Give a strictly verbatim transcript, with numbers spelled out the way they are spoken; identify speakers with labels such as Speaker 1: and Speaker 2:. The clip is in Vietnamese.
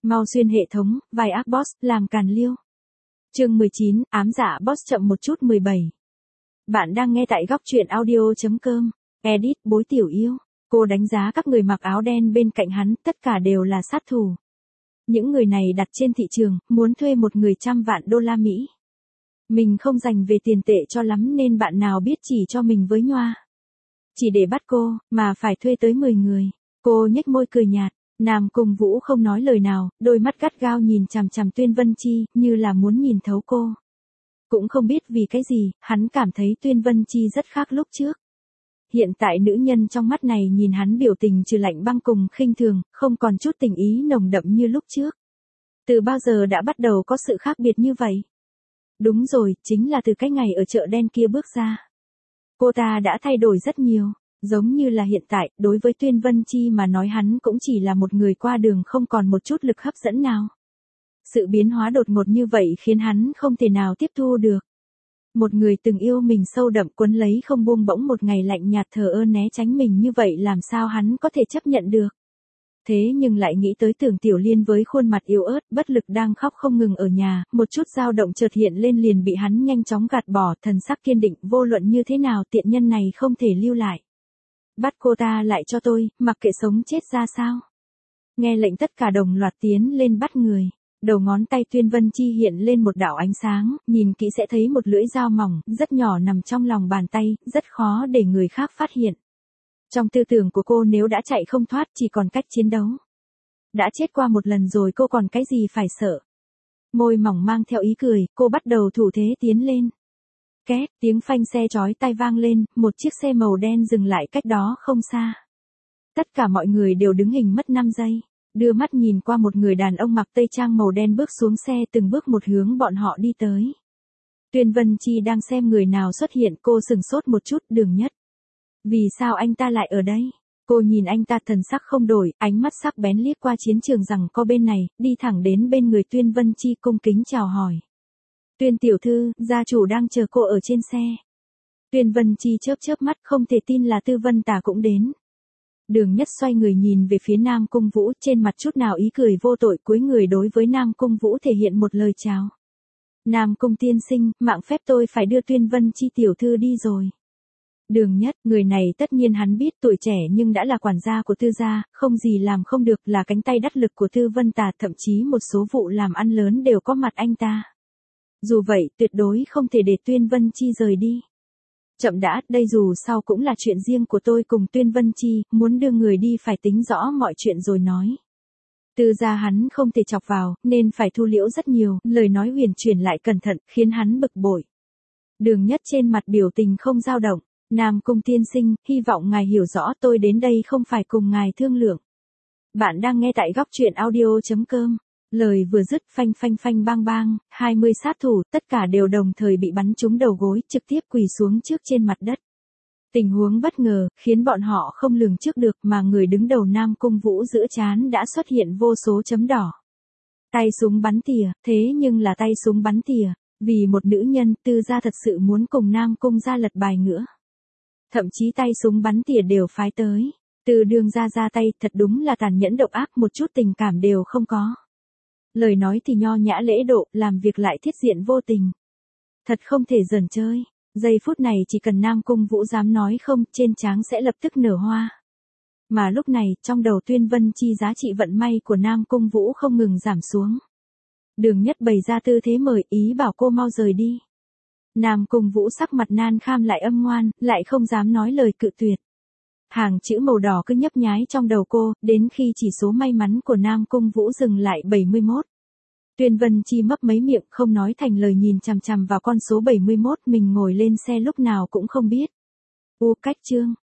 Speaker 1: Mau xuyên hệ thống, vai ác boss, làm càn liêu. Chương mười chín, ám dạ boss chậm một chút mười bảy. Bạn đang nghe tại góc truyện audio.com. Edit, bối tiểu yêu. Cô đánh giá các người mặc áo đen bên cạnh hắn, tất cả đều là sát thủ. Những người này đặt trên thị trường, muốn thuê một người trăm vạn đô la Mỹ. Mình không dành về tiền tệ cho lắm nên bạn nào biết chỉ cho mình với nhoa. Chỉ để bắt cô, mà phải thuê tới mười người. Cô nhếch môi cười nhạt. Nam Cung Vũ không nói lời nào, đôi mắt gắt gao nhìn chằm chằm Tuyên Vân Chi, như là muốn nhìn thấu cô. Cũng không biết vì cái gì, hắn cảm thấy Tuyên Vân Chi rất khác lúc trước. Hiện tại nữ nhân trong mắt này nhìn hắn biểu tình trừ lạnh băng cùng khinh thường, không còn chút tình ý nồng đậm như lúc trước. Từ bao giờ đã bắt đầu có sự khác biệt như vậy? Đúng rồi, chính là từ cái ngày ở chợ đen kia bước ra. Cô ta đã thay đổi rất nhiều. Giống như là hiện tại, đối với Tuyên Vân Chi mà nói hắn cũng chỉ là một người qua đường không còn một chút lực hấp dẫn nào. Sự biến hóa đột ngột như vậy khiến hắn không thể nào tiếp thu được. Một người từng yêu mình sâu đậm quấn lấy không buông bỗng một ngày lạnh nhạt thờ ơ né tránh mình như vậy làm sao hắn có thể chấp nhận được. Thế nhưng lại nghĩ tới Tưởng Tiểu Liên với khuôn mặt yếu ớt, bất lực đang khóc không ngừng ở nhà, một chút dao động chợt hiện lên liền bị hắn nhanh chóng gạt bỏ, thần sắc kiên định, vô luận như thế nào tiện nhân này không thể lưu lại. Bắt cô ta lại cho tôi, mặc kệ sống chết ra sao. Nghe lệnh tất cả đồng loạt tiến lên bắt người. Đầu ngón tay Tuyên Vân Chi hiện lên một đạo ánh sáng, nhìn kỹ sẽ thấy một lưỡi dao mỏng, rất nhỏ nằm trong lòng bàn tay, rất khó để người khác phát hiện. Trong tư tưởng của cô nếu đã chạy không thoát chỉ còn cách chiến đấu. Đã chết qua một lần rồi cô còn cái gì phải sợ. Môi mỏng mang theo ý cười, cô bắt đầu thủ thế tiến lên. Két, tiếng phanh xe chói tai vang lên, một chiếc xe màu đen dừng lại cách đó không xa. Tất cả mọi người đều đứng hình mất năm giây, đưa mắt nhìn qua một người đàn ông mặc tây trang màu đen bước xuống xe từng bước một hướng bọn họ đi tới. Tuyên Vân Chi đang xem người nào xuất hiện, cô sừng sốt một chút. Đường Nhất. Vì sao anh ta lại ở đây? Cô nhìn anh ta thần sắc không đổi, ánh mắt sắc bén liếc qua chiến trường rằng co bên này, đi thẳng đến bên người Tuyên Vân Chi cung kính chào hỏi. Tuyên tiểu thư, gia chủ đang chờ cô ở trên xe. Tuyên Vân Chi chớp chớp mắt không thể tin là Tư Vân Tà cũng đến. Đường Nhất xoay người nhìn về phía Nam Cung Vũ, trên mặt chút nào ý cười vô tội, cúi người đối với Nam Cung Vũ thể hiện một lời chào. Nam Cung tiên sinh, mạng phép tôi phải đưa Tuyên Vân Chi tiểu thư đi rồi. Đường Nhất, người này tất nhiên hắn biết, tuổi trẻ nhưng đã là quản gia của Tư gia, không gì làm không được, là cánh tay đắc lực của Tư Vân Tà, thậm chí một số vụ làm ăn lớn đều có mặt anh ta. Dù vậy, tuyệt đối không thể để Tuyên Vân Chi rời đi. Chậm đã, đây dù sao cũng là chuyện riêng của tôi cùng Tuyên Vân Chi, muốn đưa người đi phải tính rõ mọi chuyện rồi nói. Tư gia hắn không thể chọc vào, nên phải thu liễu rất nhiều, lời nói huyền chuyển lại cẩn thận, khiến hắn bực bội. Đường Nhất trên mặt biểu tình không dao động. Nam Cung tiên sinh, hy vọng ngài hiểu rõ tôi đến đây không phải cùng ngài thương lượng. Bạn đang nghe tại góc truyện audio.com. Lời vừa dứt phanh phanh phanh bang bang, hai mươi sát thủ, tất cả đều đồng thời bị bắn trúng đầu gối, trực tiếp quỳ xuống trước trên mặt đất. Tình huống bất ngờ, khiến bọn họ không lường trước được mà người đứng đầu Nam Cung Vũ giữa trán đã xuất hiện vô số chấm đỏ. Tay súng bắn tỉa, thế nhưng là tay súng bắn tỉa, vì một nữ nhân Tư gia thật sự muốn cùng Nam Cung gia lật bài ngửa. Thậm chí tay súng bắn tỉa đều phái tới. Từ đường ra ra tay thật đúng là tàn nhẫn độc ác, một chút tình cảm đều không có. Lời nói thì nho nhã lễ độ, làm việc lại thiết diện vô tình. Thật không thể giỡn chơi. Giây phút này chỉ cần Nam Cung Vũ dám nói không, trên trán sẽ lập tức nở hoa. Mà lúc này, trong đầu Tuyên Vân Chi giá trị vận may của Nam Cung Vũ không ngừng giảm xuống. Đường Nhất bày ra tư thế mời, ý bảo cô mau rời đi. Nam Cung Vũ sắc mặt nan kham lại âm ngoan, lại không dám nói lời cự tuyệt. Hàng chữ màu đỏ cứ nhấp nhái trong đầu cô, đến khi chỉ số may mắn của Nam Cung Vũ dừng lại bảy mươi mốt. Tuyên Vân Chi mấp mấy miệng không nói thành lời nhìn chằm chằm vào con số bảy mươi mốt, mình ngồi lên xe lúc nào cũng không biết. U cách chương,